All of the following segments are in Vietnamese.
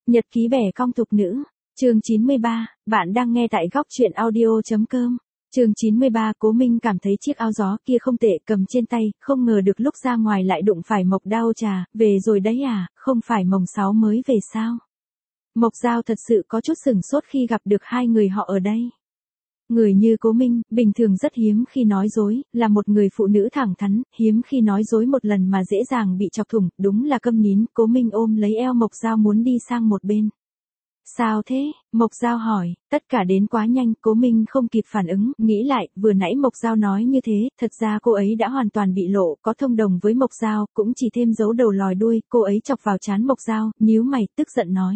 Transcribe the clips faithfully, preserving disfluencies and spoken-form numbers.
Nhật ký bẻ cong thục nữ, chương chín mươi ba, bạn đang nghe tại góc truyện audio.com. Chương chín mươi ba, Cố Minh cảm thấy chiếc áo gió kia không tệ, cầm trên tay, không ngờ được lúc ra ngoài lại đụng phải Mộc Đao Trà, về rồi đấy à, không phải mồng sáu mới về sao? Mộc Giao thật sự có chút sửng sốt khi gặp được hai người họ ở đây. Người như Cố Minh, bình thường rất hiếm khi nói dối, là một người phụ nữ thẳng thắn, hiếm khi nói dối một lần mà dễ dàng bị chọc thủng, đúng là câm nín. Cố Minh ôm lấy eo Mộc Giao muốn đi sang một bên. Sao thế? Mộc Giao hỏi, tất cả đến quá nhanh, Cố Minh không kịp phản ứng, nghĩ lại, vừa nãy Mộc Giao nói như thế, thật ra cô ấy đã hoàn toàn bị lộ, có thông đồng với Mộc Giao, cũng chỉ thêm giấu đầu lòi đuôi, cô ấy chọc vào trán Mộc Giao, nhíu mày, tức giận nói.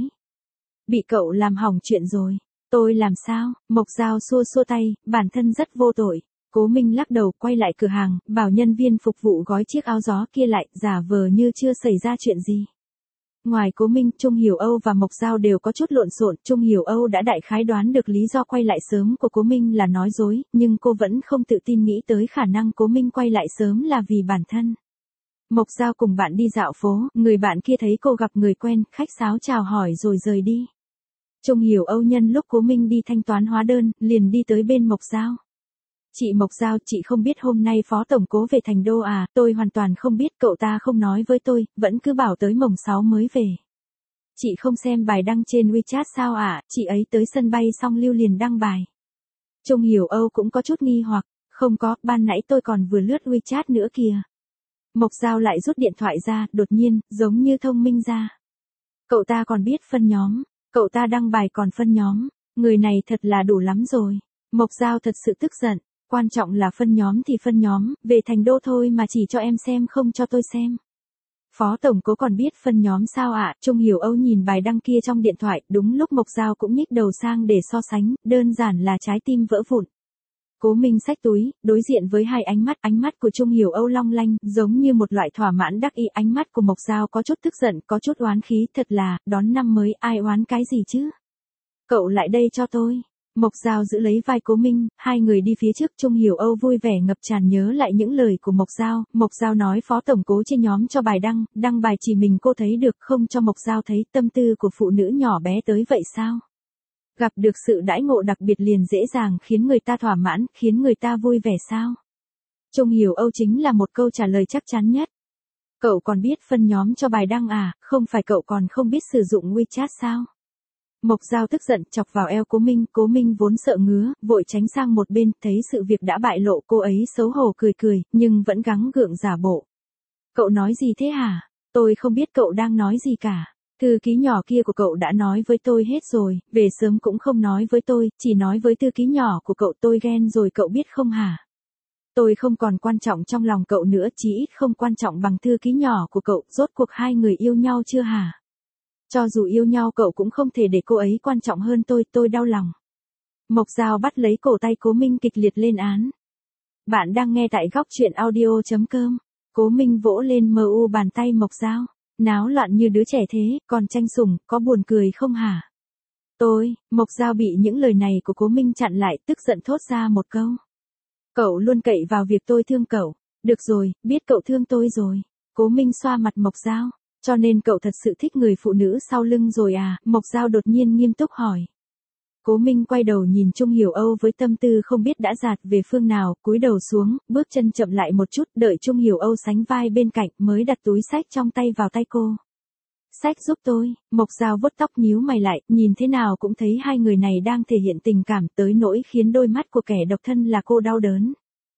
Bị cậu làm hỏng chuyện rồi. Tôi làm sao? Mộc Giao xua xua tay, bản thân rất vô tội. Cố Minh lắc đầu, quay lại cửa hàng, bảo nhân viên phục vụ gói chiếc áo gió kia lại, giả vờ như chưa xảy ra chuyện gì. Ngoài Cố Minh, Trung Hiểu Âu và Mộc Giao đều có chút lộn xộn. Trung Hiểu Âu đã đại khái đoán được lý do quay lại sớm của Cố Minh là nói dối, nhưng cô vẫn không tự tin nghĩ tới khả năng Cố Minh quay lại sớm là vì bản thân. Mộc Giao cùng bạn đi dạo phố, người bạn kia thấy cô gặp người quen, khách sáo chào hỏi rồi rời đi. Trung Hiểu Âu nhân lúc Cố Minh đi thanh toán hóa đơn, liền đi tới bên Mộc Giao. Chị Mộc Giao, chị không biết hôm nay Phó Tổng Cố về Thành Đô à, tôi hoàn toàn không biết, cậu ta không nói với tôi, vẫn cứ bảo tới mồng sáu mới về. Chị không xem bài đăng trên WeChat sao ạ, à? Chị ấy tới sân bay xong lưu liền đăng bài. Trung Hiểu Âu cũng có chút nghi hoặc, không có, ban nãy tôi còn vừa lướt WeChat nữa kìa. Mộc Giao lại rút điện thoại ra, đột nhiên, giống như thông minh ra. Cậu ta còn biết phân nhóm. Cậu ta đăng bài còn phân nhóm, người này thật là đủ lắm rồi. Mộc Giao thật sự tức giận, quan trọng là phân nhóm thì phân nhóm, về Thành Đô thôi mà chỉ cho em xem không cho tôi xem. Phó Tổng Cố còn biết phân nhóm sao ạ? À? Trung Hiểu Âu nhìn bài đăng kia trong điện thoại, đúng lúc Mộc Giao cũng nhích đầu sang để so sánh, đơn giản là trái tim vỡ vụn. Cố Minh xách túi, đối diện với hai ánh mắt, ánh mắt của Trung Hiểu Âu long lanh, giống như một loại thỏa mãn đắc ý, ánh mắt của Mộc Giao có chút tức giận, có chút oán khí, thật là, đón năm mới, ai oán cái gì chứ? Cậu lại đây cho tôi. Mộc Giao giữ lấy vai Cố Minh, hai người đi phía trước, Trung Hiểu Âu vui vẻ ngập tràn nhớ lại những lời của Mộc Giao, Mộc Giao nói Phó Tổng Cố trên nhóm cho bài đăng, đăng bài chỉ mình cô thấy được, không cho Mộc Giao thấy, tâm tư của phụ nữ nhỏ bé tới vậy sao? Gặp được sự đãi ngộ đặc biệt liền dễ dàng khiến người ta thỏa mãn, khiến người ta vui vẻ sao? Trung Hiểu Âu chính là một câu trả lời chắc chắn nhất. Cậu còn biết phân nhóm cho bài đăng à, không phải cậu còn không biết sử dụng WeChat sao? Mộc Giao tức giận chọc vào eo Cố Minh, Cố Minh vốn sợ ngứa, vội tránh sang một bên, thấy sự việc đã bại lộ, cô ấy xấu hổ cười cười, nhưng vẫn gắng gượng giả bộ. Cậu nói gì thế hả? Tôi không biết cậu đang nói gì cả. Thư ký nhỏ kia của cậu đã nói với tôi hết rồi, về sớm cũng không nói với tôi, chỉ nói với thư ký nhỏ của cậu, tôi ghen rồi cậu biết không hả? Tôi không còn quan trọng trong lòng cậu nữa, chí ít không quan trọng bằng thư ký nhỏ của cậu, rốt cuộc hai người yêu nhau chưa hả? Cho dù yêu nhau cậu cũng không thể để cô ấy quan trọng hơn tôi, tôi đau lòng. Mộc Giao bắt lấy cổ tay Cố Minh kịch liệt lên án. Bạn đang nghe tại góc truyện audio.com. Cố Minh vỗ lên mờ u bàn tay Mộc Giao. Náo loạn như đứa trẻ thế, còn tranh sủng, có buồn cười không hả? Tôi, Mộc Giao bị những lời này của Cố Minh chặn lại, tức giận thốt ra một câu. Cậu luôn cậy vào việc tôi thương cậu. Được rồi, biết cậu thương tôi rồi. Cố Minh xoa mặt Mộc Giao. Cho nên cậu thật sự thích người phụ nữ sau lưng rồi à? Mộc Giao đột nhiên nghiêm túc hỏi. Cố Minh quay đầu nhìn Trung Hiểu Âu với tâm tư không biết đã dạt về phương nào, cúi đầu xuống, bước chân chậm lại một chút, đợi Trung Hiểu Âu sánh vai bên cạnh mới đặt túi xách trong tay vào tay cô. Xách giúp tôi. Mộc Giao vuốt tóc nhíu mày lại, nhìn thế nào cũng thấy hai người này đang thể hiện tình cảm tới nỗi khiến đôi mắt của kẻ độc thân là cô đau đớn.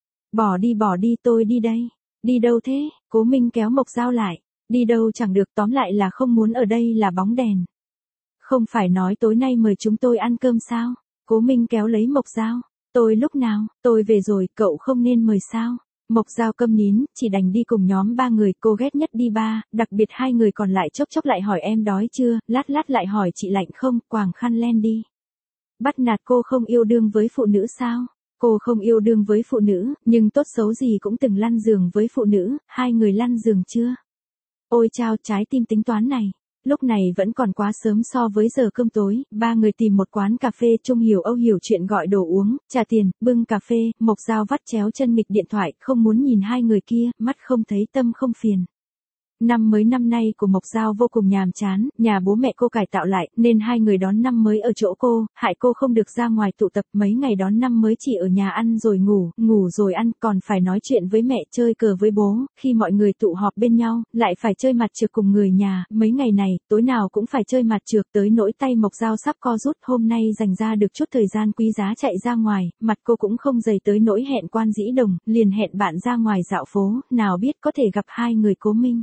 Bỏ đi bỏ đi, tôi đi đây. Đi đâu thế? Cố Minh kéo Mộc Giao lại. Đi đâu chẳng được, tóm lại là không muốn ở đây là bóng đèn. Không phải nói tối nay mời chúng tôi ăn cơm sao? Cố Minh kéo lấy Mộc Giao. Tôi lúc nào? Tôi về rồi, cậu không nên mời sao? Mộc Giao câm nín, chỉ đành đi cùng nhóm ba người, cô ghét nhất đi ba, đặc biệt hai người còn lại chốc chốc lại hỏi em đói chưa, lát lát lại hỏi chị lạnh không, quàng khăn len đi. Bắt nạt cô không yêu đương với phụ nữ sao? Cô không yêu đương với phụ nữ, nhưng tốt xấu gì cũng từng lăn giường với phụ nữ, hai người lăn giường chưa? Ôi chao, trái tim tính toán này. Lúc này vẫn còn quá sớm so với giờ cơm tối, ba người tìm một quán cà phê. Trung Hiểu Âu hiểu chuyện gọi đồ uống, trả tiền, bưng cà phê, Mộc Giao vắt chéo chân nghịch điện thoại, không muốn nhìn hai người kia, mắt không thấy tâm không phiền. Năm mới năm nay của Mộc Giao vô cùng nhàm chán, nhà bố mẹ cô cải tạo lại, nên hai người đón năm mới ở chỗ cô, hại cô không được ra ngoài tụ tập, mấy ngày đón năm mới chỉ ở nhà ăn rồi ngủ, ngủ rồi ăn, còn phải nói chuyện với mẹ, chơi cờ với bố, khi mọi người tụ họp bên nhau, lại phải chơi mặt trược cùng người nhà, mấy ngày này, tối nào cũng phải chơi mặt trược tới nỗi tay Mộc Giao sắp co rút, hôm nay dành ra được chút thời gian quý giá chạy ra ngoài, mặt cô cũng không dày tới nỗi hẹn Quan Dĩ Đồng, liền hẹn bạn ra ngoài dạo phố, nào biết có thể gặp hai người Cố Minh.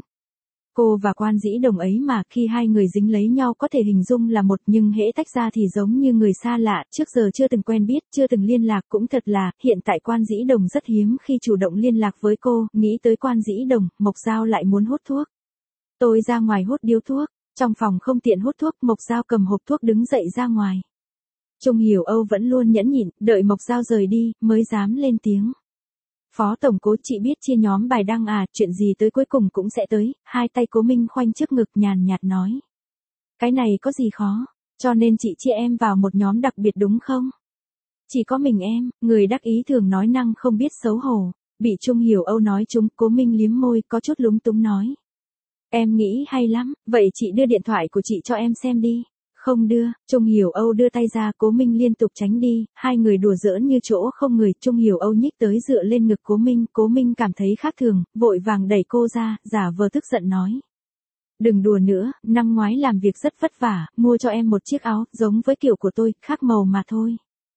Cô và Quan Dĩ Đồng ấy mà, khi hai người dính lấy nhau có thể hình dung là một, nhưng hễ tách ra thì giống như người xa lạ, trước giờ chưa từng quen biết, chưa từng liên lạc, cũng thật là, hiện tại Quan Dĩ Đồng rất hiếm khi chủ động liên lạc với cô, nghĩ tới Quan Dĩ Đồng, Mộc Giao lại muốn hút thuốc. Tôi ra ngoài hút điếu thuốc, trong phòng không tiện hút thuốc, Mộc Giao cầm hộp thuốc đứng dậy ra ngoài. Trung Hiểu Âu vẫn luôn nhẫn nhịn, đợi Mộc Giao rời đi, mới dám lên tiếng. Phó Tổng Cố, chị biết chia nhóm bài đăng à, chuyện gì tới cuối cùng cũng sẽ tới, hai tay Cố Minh khoanh trước ngực nhàn nhạt nói. Cái này có gì khó, cho nên chị chia em vào một nhóm đặc biệt đúng không? Chỉ có mình em, người đắc ý thường nói năng không biết xấu hổ, bị Trung Hiểu Âu nói trúng, Cố Minh liếm môi, có chút lúng túng nói. Em nghĩ hay lắm, vậy chị đưa điện thoại của chị cho em xem đi. Không đưa, Trung Hiểu Âu đưa tay ra, Cố Minh liên tục tránh đi, hai người đùa giỡn như chỗ không người, Trung Hiểu Âu nhích tới dựa lên ngực Cố Minh, Cố Minh cảm thấy khác thường, vội vàng đẩy cô ra, giả vờ tức giận nói. Đừng đùa nữa, năm ngoái làm việc rất vất vả, mua cho em một chiếc áo, giống với kiểu của tôi, khác màu mà thôi.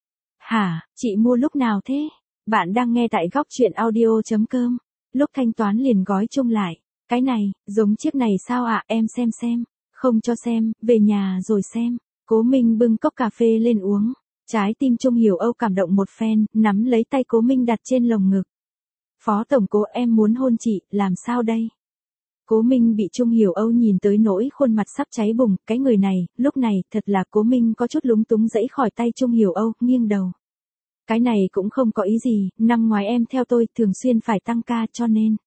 Hả, chị mua lúc nào thế? Bạn đang nghe tại góc chuyện audio chấm com, lúc thanh toán liền gói chung lại. Cái này, giống chiếc này sao ạ, em xem xem. Không cho xem, về nhà rồi xem. Cố Minh bưng cốc cà phê lên uống. Trái tim Trung Hiểu Âu cảm động một phen, nắm lấy tay Cố Minh đặt trên lồng ngực. Phó Tổng Cố, em muốn hôn chị, làm sao đây? Cố Minh bị Trung Hiểu Âu nhìn tới nỗi khuôn mặt sắp cháy bùng, cái người này, lúc này, thật là Cố Minh có chút lúng túng giãy khỏi tay Trung Hiểu Âu, nghiêng đầu. Cái này cũng không có ý gì, năm ngoái em theo tôi thường xuyên phải tăng ca cho nên.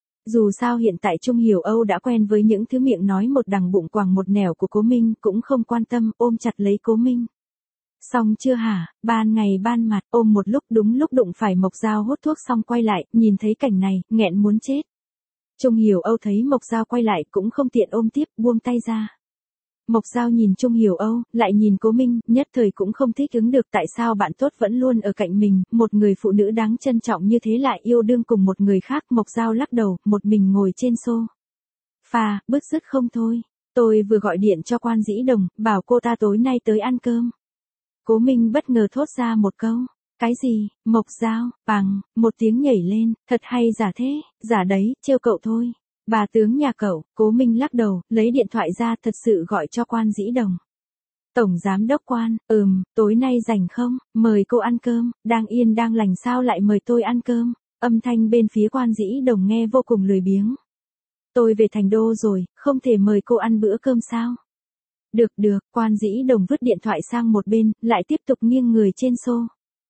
Dù sao hiện tại Trung Hiểu Âu đã quen với những thứ miệng nói một đằng bụng quàng một nẻo của Cố Minh, cũng không quan tâm, ôm chặt lấy Cố Minh. Xong chưa hả, ban ngày ban mặt, ôm một lúc, đúng lúc đụng phải Mộc Giao hút thuốc xong quay lại, nhìn thấy cảnh này, nghẹn muốn chết. Trung Hiểu Âu thấy Mộc Giao quay lại cũng không tiện ôm tiếp, buông tay ra. Mộc Giao nhìn Trung Hiểu Âu, lại nhìn Cố Minh, nhất thời cũng không thích ứng được tại sao bạn tốt vẫn luôn ở cạnh mình, một người phụ nữ đáng trân trọng như thế lại yêu đương cùng một người khác. Mộc Giao lắc đầu, một mình ngồi trên xô pha, bứt rứt không thôi. Tôi vừa gọi điện cho Quan Dĩ Đồng, bảo cô ta tối nay tới ăn cơm. Cố Minh bất ngờ thốt ra một câu. Cái gì? Mộc Giao, bằng, một tiếng nhảy lên, thật hay giả thế, giả đấy, trêu cậu thôi. Bà tướng nhà cậu, Cố Minh lắc đầu, lấy điện thoại ra, thật sự gọi cho Quan Dĩ Đồng. Tổng giám đốc Quan, ừm, tối nay rảnh không, mời cô ăn cơm, đang yên đang lành sao lại mời tôi ăn cơm, âm thanh bên phía Quan Dĩ Đồng nghe vô cùng lười biếng. Tôi về thành đô rồi, không thể mời cô ăn bữa cơm sao? Được được, Quan Dĩ Đồng vứt điện thoại sang một bên, lại tiếp tục nghiêng người trên xô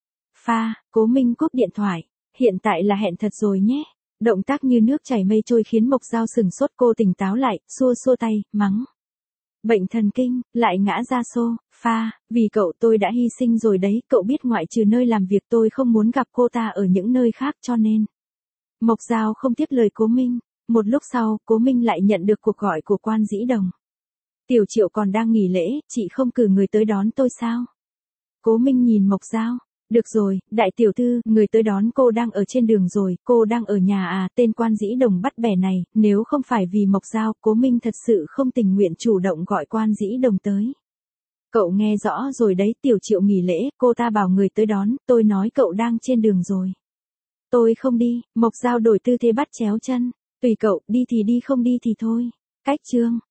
pha. Cố Minh cúp điện thoại, hiện tại là hẹn thật rồi nhé. Động tác như nước chảy mây trôi khiến Mộc Giao sừng sốt, cô tỉnh táo lại, xua xua tay, mắng. Bệnh thần kinh, lại ngã ra xô pha, vì cậu tôi đã hy sinh rồi đấy, cậu biết ngoại trừ nơi làm việc tôi không muốn gặp cô ta ở những nơi khác cho nên. Mộc Giao không tiếp lời Cố Minh, một lúc sau, Cố Minh lại nhận được cuộc gọi của Quan Dĩ Đồng. Tiểu Triệu còn đang nghỉ lễ, chị không cử người tới đón tôi sao? Cố Minh nhìn Mộc Giao. Được rồi, đại tiểu thư, người tới đón cô đang ở trên đường rồi, cô đang ở nhà à, tên Quan Dĩ Đồng bắt bẻ này, nếu không phải vì Mộc Giao, Cố Minh thật sự không tình nguyện chủ động gọi Quan Dĩ Đồng tới. Cậu nghe rõ rồi đấy, Tiểu Triệu nghỉ lễ, cô ta bảo người tới đón, tôi nói cậu đang trên đường rồi. Tôi không đi, Mộc Giao đổi tư thế bắt chéo chân, tùy cậu, đi thì đi không đi thì thôi. Cách chương.